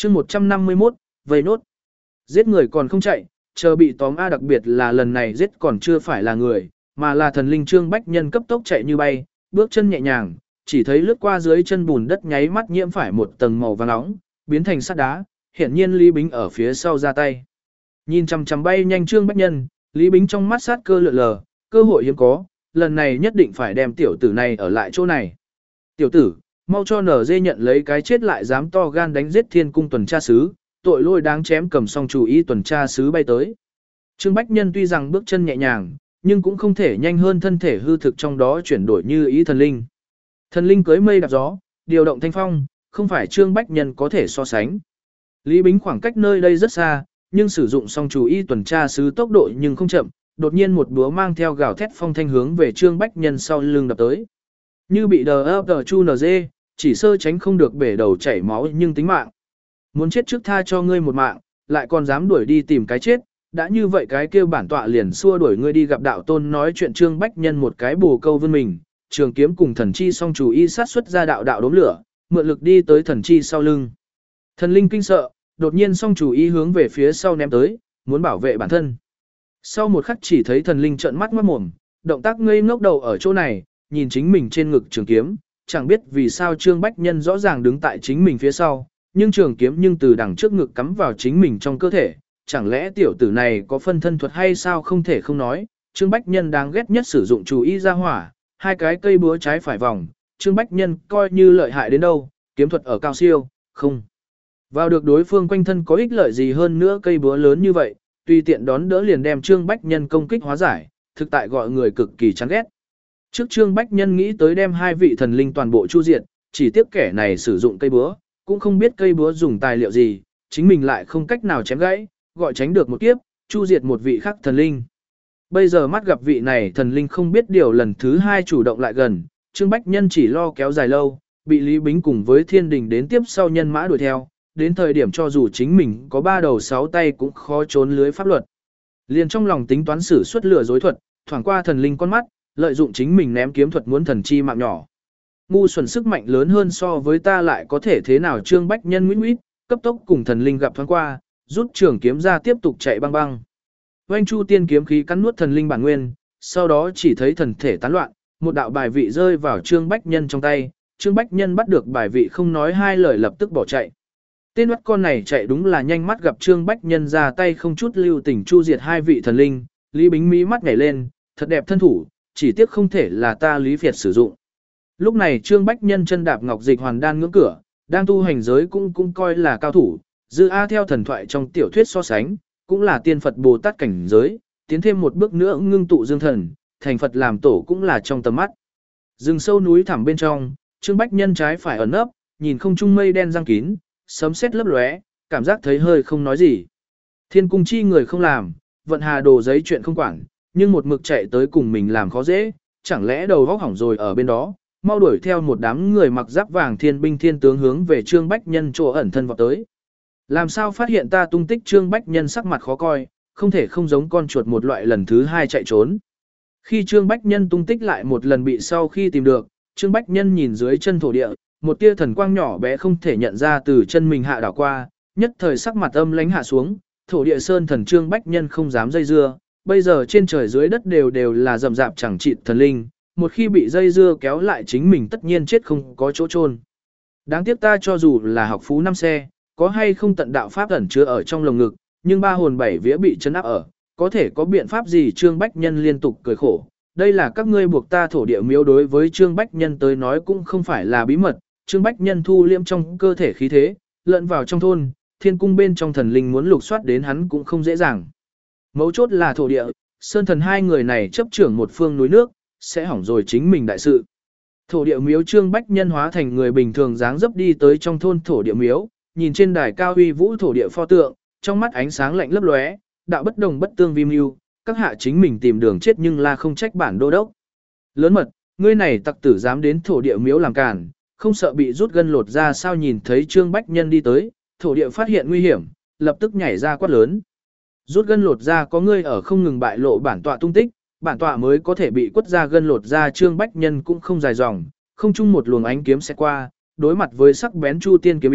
chương 151, vây nốt. Giết người còn không chạy, chờ bị tóm A, đặc biệt là lần này giết còn chưa phải là người, mà là thần linh Trương Bách Nhân cấp tốc chạy như bay, bước chân nhẹ nhàng, chỉ thấy lướt qua dưới chân bùn đất nháy mắt nhiễm phải một tầng màu vàng nóng, biến thành sắt đá, hiển nhiên Lý Bính ở phía sau ra tay. Nhìn chằm chằm bay nhanh Trương Bách Nhân, Lý Bính trong mắt sát cơ lượn lờ, cơ hội hiếm có, lần này nhất định phải đem tiểu tử này ở lại chỗ này. Tiểu tử, mau cho NG nhận lấy cái chết lại dám to gan đánh giết Thiên Cung tuần tra sứ, tội lỗi đáng chém, cầm song chủ ý tuần tra sứ bay tới. Trương Bách Nhân tuy rằng bước chân nhẹ nhàng, nhưng cũng không thể nhanh hơn thân thể hư thực trong đó chuyển đổi như ý thần linh. Thần linh cưới mây đạp gió, điều động thanh phong, không phải Trương Bách Nhân có thể so sánh. Lý Bính khoảng cách nơi đây rất xa, nhưng sử dụng song chủ y tuần tra sứ tốc độ nhưng không chậm, đột nhiên một búa mang theo gào thét phong thanh hướng về Trương Bách Nhân sau lưng đập tới. Như bị đờ chu NG, chỉ sơ tránh không được bể đầu chảy máu nhưng tính mạng. Muốn chết trước tha cho ngươi một mạng, lại còn dám đuổi đi tìm cái chết, đã như vậy cái kêu bản tọa liền xua đuổi ngươi đi gặp đạo tôn. Nói chuyện Trương Bách Nhân một cái bồ câu vươn mình, trường kiếm cùng thần chi song chủ y sát xuất ra đạo đốm lửa, mượn lực đi tới thần chi sau lưng. Thần linh kinh sợ, đột nhiên song chủ y hướng về phía sau ném tới, muốn bảo vệ bản thân. Sau một khắc chỉ thấy thần linh trợn mắt ngoát mồm, động tác ngây ngốc đầu ở chỗ này, nhìn chính mình trên ngực trường kiếm, chẳng biết vì sao Trương Bách Nhân rõ ràng đứng tại chính mình phía sau, nhưng trường kiếm nhưng từ đằng trước ngực cắm vào chính mình trong cơ thể, chẳng lẽ tiểu tử này có phân thân thuật hay sao? Không thể không nói, Trương Bách Nhân đáng ghét nhất sử dụng chủ y ra hỏa, hai cái cây búa trái phải vòng, Trương Bách Nhân coi như lợi hại đến đâu, kiếm thuật ở cao siêu, không vào được đối phương quanh thân có ích lợi gì hơn nữa, cây búa lớn như vậy, tùy tiện đón đỡ liền đem Trương Bách Nhân công kích hóa giải, thực tại gọi người cực kỳ chán ghét. Trước Trương Bách Nhân nghĩ tới đem hai vị thần linh toàn bộ chu diệt, chỉ tiếc kẻ này sử dụng cây búa, cũng không biết cây búa dùng tài liệu gì, chính mình lại không cách nào chém gãy, gọi tránh được một kiếp, chu diệt một vị khác thần linh. Bây giờ mắt gặp vị này thần linh không biết điều lần thứ hai chủ động lại gần, Trương Bách Nhân chỉ lo kéo dài lâu, bị Lý Bính cùng với Thiên Đình đến tiếp sau nhân mã đuổi theo, đến thời điểm cho dù chính mình có ba đầu sáu tay cũng khó trốn lưới pháp luật. Liền trong lòng tính toán sử xuất lừa dối thuật, thoảng qua thần linh con mắt, lợi dụng chính mình ném kiếm thuật muốn thần chi mạng nhỏ. Ngu xuẩn, sức mạnh lớn hơn so với ta lại có thể thế nào? Trương Bách Nhân nguyễn nguyễn, cấp tốc cùng thần linh gặp thoáng qua, rút trường kiếm ra tiếp tục chạy băng băng. Oanh chu tiên kiếm khí cắn nuốt thần linh bản nguyên, sau đó chỉ thấy thần thể tán loạn, một đạo bài vị rơi vào Trương Bách Nhân trong tay, Trương Bách Nhân bắt được bài vị không nói hai lời lập tức bỏ chạy. Tên oắt con này chạy đúng là nhanh, mắt gặp Trương Bách Nhân ra tay không chút lưu tình chu diệt hai vị thần linh, Lý Bính mí mắt nhảy lên, thật đẹp thân thủ, chỉ tiếc không thể là ta Lý Việt sử dụng. Lúc này Trương Bách Nhân chân đạp ngọc dịch hoàn đan ngưỡng cửa, đang tu hành giới cũng coi là cao thủ, dư A theo thần thoại trong tiểu thuyết so sánh, cũng là tiên Phật Bồ Tát cảnh giới, tiến thêm một bước nữa ngưng tụ dương thần, thành Phật làm tổ cũng là trong tầm mắt. Rừng sâu núi thẳm bên trong, Trương Bách Nhân trái phải ẩn nấp, nhìn không trung mây đen giăng kín, sấm sét lấp lóe, cảm giác thấy hơi không nói gì. Thiên Cung chi người không làm, vận hà đồ giấy chuyện không quản, nhưng một mực chạy tới cùng mình làm khó dễ, chẳng lẽ đầu vóc hỏng rồi ở bên đó, mau đuổi theo một đám người mặc giáp vàng thiên binh thiên tướng hướng về Trương Bách Nhân chỗ ẩn thân vọt tới. Làm sao phát hiện ta tung tích? Trương Bách Nhân sắc mặt khó coi, không thể không giống con chuột một loại lần thứ hai chạy trốn. Khi Trương Bách Nhân tung tích lại một lần bị sau khi tìm được, Trương Bách Nhân nhìn dưới chân thổ địa, một tia thần quang nhỏ bé không thể nhận ra từ chân mình hạ đảo qua, nhất thời sắc mặt âm lãnh hạ xuống, thổ địa sơn thần Trương Bách Nhân không dám dây dưa, bây giờ trên trời dưới đất đều là rậm rạp chẳng chịt thần linh, một khi bị dây dưa kéo lại chính mình tất nhiên chết không có chỗ chôn. Đáng tiếc ta cho dù là học phú năm xe, có hay không tận đạo pháp ẩn chứa ở trong lồng ngực, nhưng ba hồn bảy vía bị chấn áp ở, có thể có biện pháp gì? Trương Bách Nhân liên tục cười khổ, đây là các ngươi buộc ta thổ địa miếu. Đối với Trương Bách Nhân tới nói cũng không phải là bí mật, Trương Bách Nhân thu liễm trong cơ thể khí thế, lẫn vào trong thôn, Thiên Cung bên trong thần linh muốn lục soát đến hắn cũng không dễ dàng. Mấu chốt là thổ địa, sơn thần hai người này chấp trưởng một phương núi nước, sẽ hỏng rồi chính mình đại sự. Thổ địa miếu. Trương Bách Nhân hóa thành người bình thường dáng dấp đi tới trong thôn thổ địa miếu, nhìn trên đài cao uy vũ thổ địa pho tượng, trong mắt ánh sáng lạnh lấp lóe, đạo bất đồng bất tương vi mưu, các hạ chính mình tìm đường chết nhưng là không trách bản đô đốc. Lớn mật, ngươi này tặc tử dám đến thổ địa miếu làm cản, không sợ bị rút gân lột ra sao? Nhìn thấy Trương Bách Nhân đi tới, thổ địa phát hiện nguy hiểm, lập tức nhảy ra quát lớn. Rút gân lột ra có ngươi ở không ngừng bại lộ bản tọa tung tích, bản tọa mới có thể bị quất ra gân lột ra. Trương Bách Nhân cũng không dài dòng, không chung một luồng ánh kiếm sẽ qua, đối mặt với sắc bén chu tiên kiếm ý,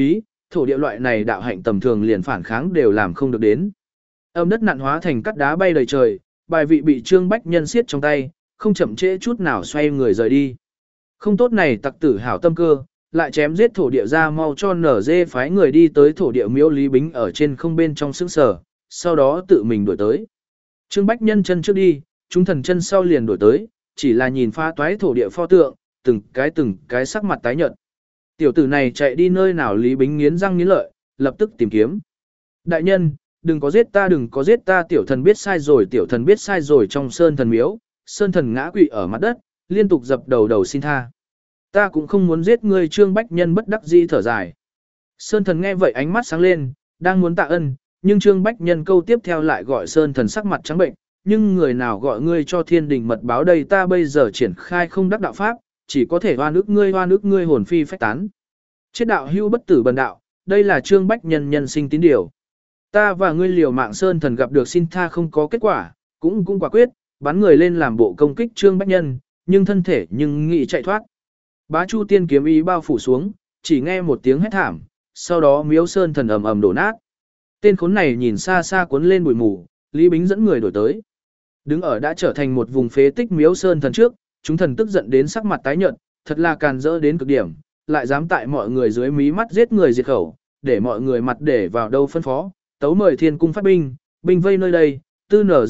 thổ địa loại này đạo hạnh tầm thường liền phản kháng đều làm không được đến. Âm đất nặn hóa thành cát đá bay đầy trời, bài vị bị Trương Bách Nhân siết trong tay, không chậm trễ chút nào xoay người rời đi. Không tốt này tặc tử hảo tâm cơ, lại chém giết thổ địa ra mau cho nở dê phái người đi tới thổ địa miếu Lý Bính ở trên không bên trong sững sở, sau đó tự mình đuổi tới. Trương Bách Nhân chân trước đi, chúng thần chân sau liền đuổi tới, chỉ là nhìn pha toái thổ địa pho tượng, từng cái sắc mặt tái nhợt. Tiểu tử này chạy đi nơi nào? Lý Bính nghiến răng nghiến lợi, lập tức tìm kiếm. Đại nhân, đừng có giết ta, tiểu thần biết sai rồi trong sơn thần miếu, sơn thần ngã quỵ ở mặt đất, liên tục dập đầu xin tha. Ta cũng không muốn giết ngươi. Trương Bách Nhân bất đắc dĩ thở dài. Sơn thần nghe vậy ánh mắt sáng lên, đang muốn tạ ân, nhưng Trương Bách Nhân câu tiếp theo lại gọi sơn thần sắc mặt trắng bệnh, nhưng người nào gọi ngươi cho thiên đình mật báo đây, ta bây giờ triển khai không đắc đạo pháp, chỉ có thể oan ức ngươi hồn phi phách tán. Chết đạo hưu bất tử bần đạo, đây là Trương Bách Nhân nhân sinh tín điều. Ta và ngươi liều mạng. Sơn thần gặp được xin tha không có kết quả, cũng quả quyết, bắn người lên làm bộ công kích Trương Bách Nhân, nhưng thân thể nghĩ chạy thoát. Bá Chu tiên kiếm ý bao phủ xuống, chỉ nghe một tiếng hét thảm, sau đó miếu sơn thần ầm ầm đổ nát. Tên khốn này nhìn xa xa cuốn lên bụi mù, Lý Bính dẫn người đổi tới. Đứng ở đã trở thành một vùng phế tích miếu sơn thần trước, chúng thần tức giận đến sắc mặt tái nhợt, thật là càn rỡ đến cực điểm, lại dám tại mọi người dưới mí mắt giết người diệt khẩu, để mọi người mặt để vào đâu phân phó, tấu mời thiên cung phát binh, binh vây nơi đây, tư nở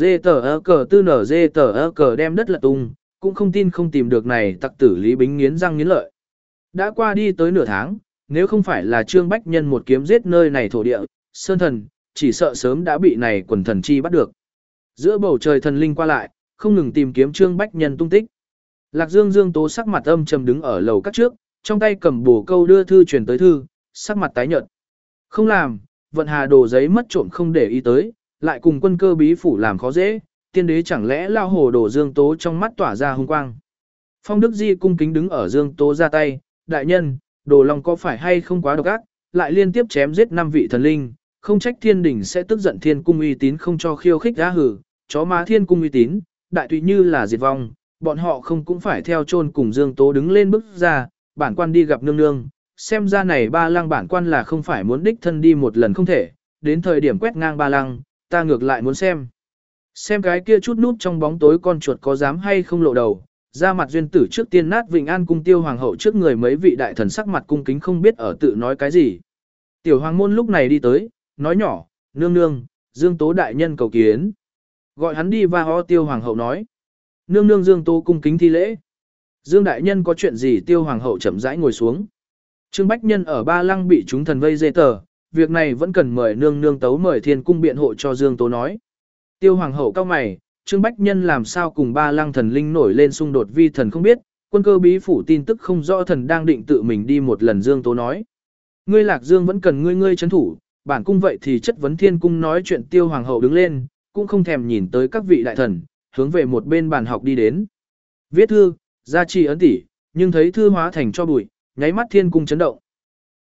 dê tờ cờ đem đất lật tung, cũng không tin không tìm được này tặc tử. Lý Bính nghiến răng nghiến lợi. Đã qua đi tới nửa tháng, nếu không phải là Trương Bách Nhân một kiếm giết nơi này thổ địa, sơn thần, chỉ sợ sớm đã bị này quần thần chi bắt được. Giữa bầu trời thần linh qua lại, không ngừng tìm kiếm Trương Bách Nhân tung tích. Lạc Dương Dương Tố sắc mặt âm trầm đứng ở lầu các trước, trong tay cầm bổ câu đưa thư truyền tới thư, sắc mặt tái nhợt. Không làm, vận hà đồ giấy mất trộm không để ý tới, lại cùng quân cơ bí phủ làm khó dễ, tiên đế chẳng lẽ lao hồ đồ. Dương Tố trong mắt tỏa ra hung quang. Phong Đức Di cung kính đứng ở Dương Tố ra tay, đại nhân, Đồ Long có phải hay không quá độc ác, lại liên tiếp chém giết 5 vị thần linh, không trách thiên đình sẽ tức giận thiên cung uy tín không cho khiêu khích á hử, chó má thiên cung uy tín, đại tùy như là diệt vong, bọn họ không cũng phải theo chôn cùng. Dương Tố đứng lên bước ra, bản quan đi gặp nương nương, xem ra này Ba Lăng bản quan là không phải muốn đích thân đi một lần không thể, đến thời điểm quét ngang Ba Lăng, ta ngược lại muốn xem cái kia chút núp trong bóng tối con chuột có dám hay không lộ đầu. Ra mặt duyên tử trước tiên nát Vịnh An cung Tiêu hoàng hậu trước người mấy vị đại thần sắc mặt cung kính không biết ở tự nói cái gì. Tiểu hoàng môn lúc này đi tới, nói nhỏ, nương nương, Dương Tố đại nhân cầu kiến. Gọi hắn đi và ho. Tiêu hoàng hậu nói. Nương nương. Dương Tố cung kính thi lễ. Dương đại nhân có chuyện gì? Tiêu hoàng hậu chậm rãi ngồi xuống. Trương Bách Nhân ở Ba Lăng bị chúng thần vây dê tờ, việc này vẫn cần mời nương nương tấu mời thiên cung biện hộ cho. Dương Tố nói. Tiêu hoàng hậu cao mày, Trương Bách Nhân làm sao cùng Ba Lăng thần linh nổi lên xung đột vi thần không biết, quân cơ bí phủ tin tức không rõ, thần đang định tự mình đi một lần. Dương Tố nói. Ngươi Lạc Dương vẫn cần ngươi trấn thủ, bản cung vậy thì chất vấn thiên cung nói chuyện. Tiêu hoàng hậu đứng lên, cũng không thèm nhìn tới các vị đại thần, hướng về một bên bàn học đi đến. Viết thư, gia trì ấn tỷ, nhưng thấy thư hóa thành cho bụi, nháy mắt thiên cung chấn động.